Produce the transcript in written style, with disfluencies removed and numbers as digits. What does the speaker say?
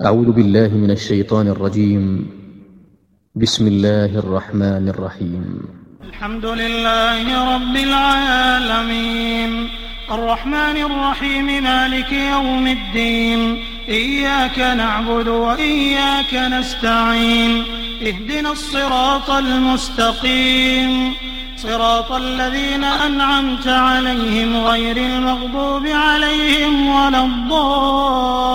أعوذ بالله من الشيطان الرجيم. بسم الله الرحمن الرحيم. الحمد لله رب العالمين الرحمن الرحيم مالك يوم الدين إياك نعبد وإياك نستعين اهدنا الصراط المستقيم صراط الذين أنعمت عليهم غير المغضوب عليهم ولا الضالين.